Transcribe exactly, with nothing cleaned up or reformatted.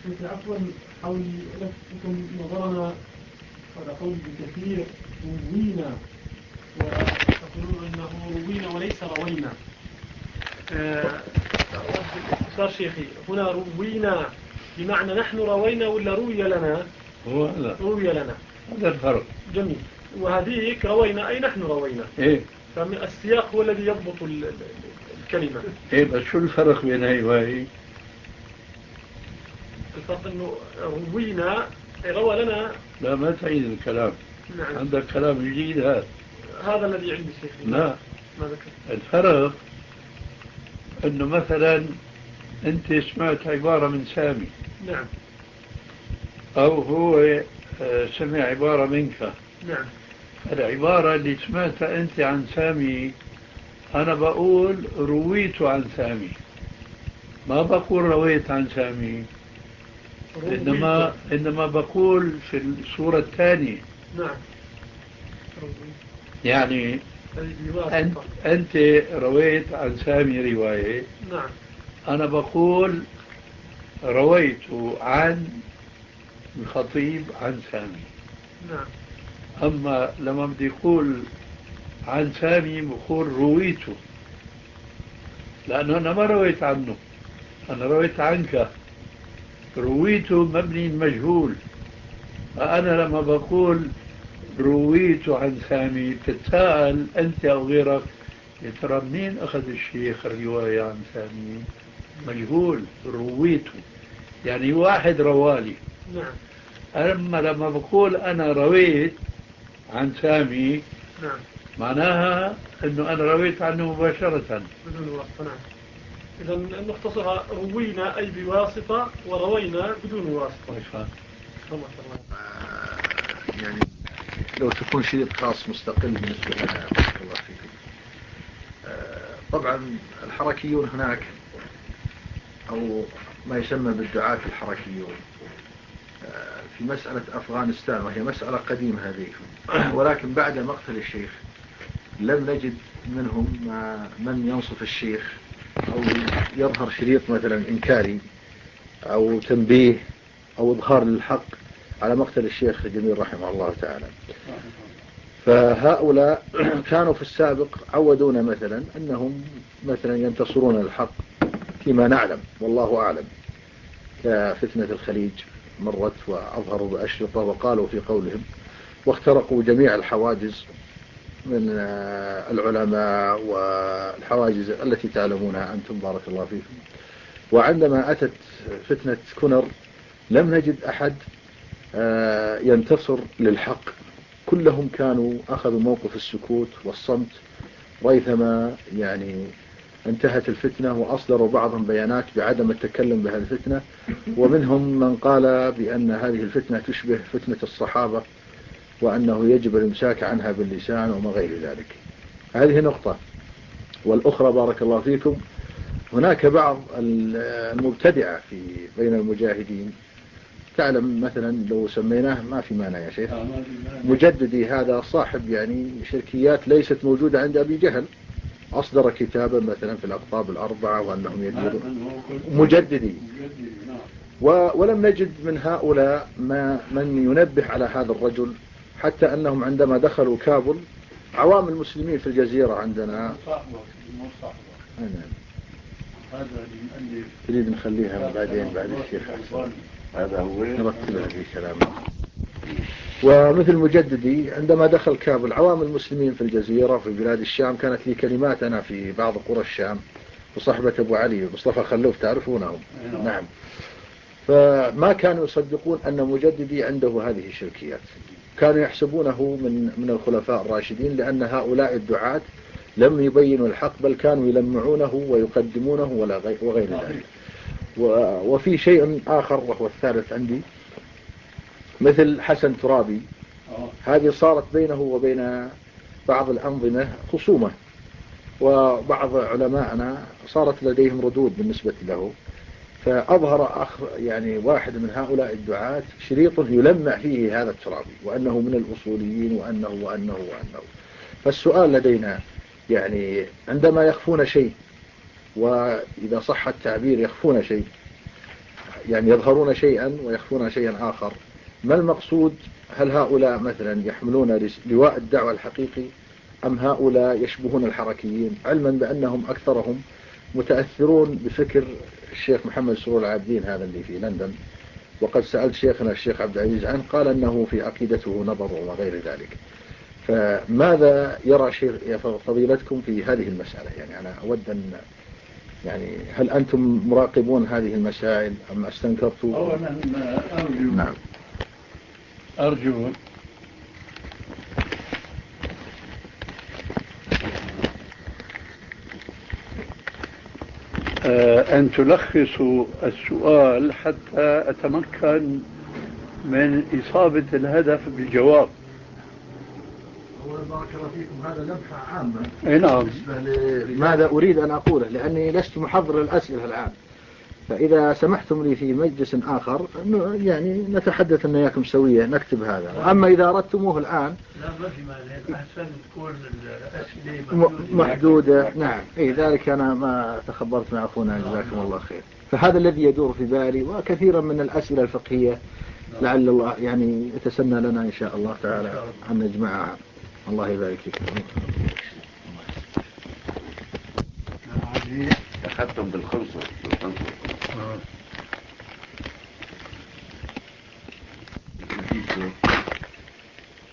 مثل عفوا حول لكم نظرنا على قول كثير روينا وتقولون انه روينا وليس روينا. باختصار شيخي هنا روينا بمعنى نحن روينا ولا روي لنا؟ هو لا. روي لنا، هذا الفرق. جميل. وهذيك روينا أي نحن روينا. إيه؟ فالسياق هو الذي يضبط الكلمة. إيه بس شو الفرق بين هاي وهي؟ الفرق إنه روينا روى لنا. لا ما تعيد الكلام. نعم. عندك كلام جديد هذا. هذا الذي عندي شيخ. لا. ما ذكر. الفرق إنه مثلا أنت سمعت عبارة من سامي. نعم. أو هو سمع عبارة منك. نعم. العبارة اللي سمعتها أنت عن سامي أنا بقول رويت عن سامي، ما بقول رويت عن سامي. إنما, إنما بقول في الصورة الثانية. نعم. يعني أنت, أنت رويت عن سامي رواية. نعم. أنا بقول رويت عن الخطيب عن سامي. نعم. أما لما بدي يقول عن سامي بقول رويته، لأنه أنا ما رويت عنه، أنا رويت عنك. رويته مبني مجهول. أنا لما بقول رويت عن سامي تتساءل أنت أو غيرك يا ترى منين أخذ الشيخ الرواية عن سامي؟ مجهول. رويته يعني واحد روالي. نعم. أما لما بقول أنا رويت عن سامي نعم. معناها أنه أنا رويت عنه مباشرة بدون واسطة. نعم. إذا نختصرها روينا أي بواسطة وروينا بدون واسطة. يعني لو تكون شريط خاص مستقل بالنسبة لنا الله فيكم. طبعا الحركيون هناك أو ما يسمى بالدعاة الحركيون في مسألة أفغانستان، وهي مسألة قديمة هذه، ولكن بعد مقتل الشيخ لم نجد منهم من ينصف الشيخ أو يظهر شريط مثلا إنكاري أو تنبيه أو إظهار للحق على مقتل الشيخ جميل رحمه الله تعالى. فهؤلاء كانوا في السابق عودونا مثلا أنهم مثلا ينتصرون الحق فيما نعلم والله أعلم، كفتنة الخليج مرت وأظهروا بأشرطة وقالوا في قولهم واخترقوا جميع الحواجز من العلماء والحواجز التي تعلمونها أنتم بارك الله فيكم. وعندما أتت فتنة كونر لم نجد أحد ينتصر للحق، كلهم كانوا أخذوا موقف السكوت والصمت ريثما يعني انتهت الفتنة، وأصدروا بعضهم بيانات بعدم التكلم بهذه الفتنة، ومنهم من قال بأن هذه الفتنة تشبه فتنة الصحابة وأنه يجب الامساك عنها باللسان وما غير ذلك. هذه نقطة. والأخرى بارك الله فيكم هناك بعض المبتدعة في بين المجاهدين، تعلم مثلا لو سميناه ما في مانع يا شيخ، مجددي هذا صاحب يعني شركيات ليست موجودة عند أبي جهل، أصدر كتابا مثلا في الأقطاب الأربعة وأنهم يديرون مجددي، ولم نجد من هؤلاء ما من ينبه على هذا الرجل، حتى أنهم عندما دخلوا كابل عوام المسلمين في الجزيرة عندنا تريد نخليها بعدين بعد الشيخ أحسن، هذا هو نرتبها في كلامه. ومثل مجددي عندما دخل كابل عوام المسلمين في الجزيرة في بلاد الشام، كانت لي كلمات أنا في بعض قرى الشام وصحبة أبو علي مصطفى خلوف تعرفونه. نعم. فما كانوا يصدقون أن مجددي عنده هذه الشركيات، كانوا يحسبونه من من الخلفاء الراشدين، لأن هؤلاء الدعاة لم يبينوا الحق بل كانوا يلمعونه ويقدمونه وغير ذلك. وفي شيء آخر وهو الثالث عندي، مثل حسن ترابي، هذه صارت بينه وبين بعض الأنظمة خصومة، وبعض علماءنا صارت لديهم ردود بالنسبة له، فأظهر أخ يعني واحد من هؤلاء الدعاة شريط يلمع فيه هذا الترابي وأنه من الأصوليين وأنه وأنه وأنه. فالسؤال لدينا يعني عندما يخفون شيء، وإذا صح التعبير يخفون شيء، يعني يظهرون شيئا ويخفون شيئا آخر. ما المقصود؟ هل هؤلاء مثلا يحملون لواء الدعوة الحقيقي أم هؤلاء يشبهون الحركيين، علما بأنهم أكثرهم متأثرون بفكر الشيخ محمد سرور العابدين هذا اللي في لندن، وقد سألت شيخنا الشيخ عبد العزيز عنه قال أنه في عقيدته نظر وغير ذلك. فماذا يرى شيخ فضيلتكم في هذه المسألة؟ يعني أنا أود أن يعني هل أنتم مراقبون هذه المسائل أم استنكرتوا؟ أولا أرجو نعم أرجو أن تلخصوا السؤال حتى أتمكن من إصابة الهدف بالجواب. أولا بارك الله فيكم، هذا لمحة عامة. أي نعم. ماذا أريد أن أقوله لأني لست محضر الأسئلة الآن، فإذا سمحتم لي في مجلس آخر يعني نتحدث أن إياكم سوية نكتب هذا، أما إذا أردتموه الآن لا ما في مانع، أحسن تكون الأسئلة محدودة. نعم إيه ذلك أنا ما تخبرت مع أخونا جزاكم الله خير. فهذا الذي يدور في بالي، وكثيرا من الأسئلة الفقهية لعل الله يعني يتسنى لنا إن شاء الله تعالى أن نجمعها. الله يبارك فيكم. أخذتم بالخمسة بالخمسة